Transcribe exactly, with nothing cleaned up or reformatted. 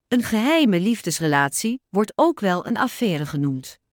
Een geheime liefdesrelatie wordt ook wel een affaire genoemd.